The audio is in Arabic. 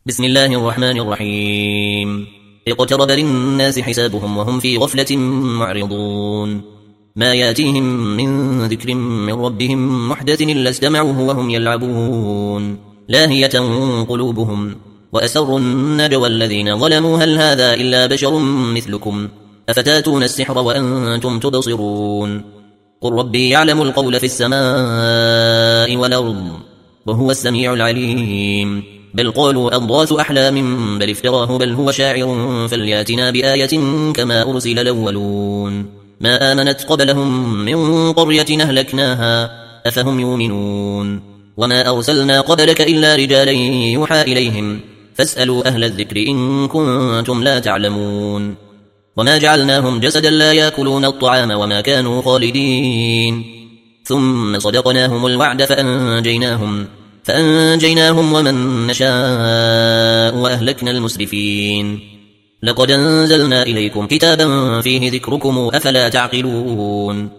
بسم الله الرحمن الرحيم. اقترب للناس حسابهم وهم في غفلة معرضون. ما ياتيهم من ذكر من ربهم محدث إلا استمعوه وهم يلعبون لاهية قلوبهم وأسروا النجوى الذين ظلموا هل هذا إلا بشر مثلكم أفتاتون السحر وأنتم تبصرون. قل ربي يعلم القول في السماء والأرض وهو السميع العليم. بل قالوا أضغاث أحلام بل افتراه بل هو شاعر فلياتنا بآية كما أرسل الأولون. ما آمنت قبلهم من قرية أهلكناها أفهم يؤمنون. وما أرسلنا قبلك إلا رجالا يوحى إليهم فاسألوا أهل الذكر إن كنتم لا تعلمون. وما جعلناهم جسدا لا يأكلون الطعام وما كانوا خالدين ثم صدقناهم الوعد فأنجيناهم ومن نشاء وأهلكنا المسرفين. لقد أنزلنا إليكم كتابا فيه ذكركم أفلا تعقلون.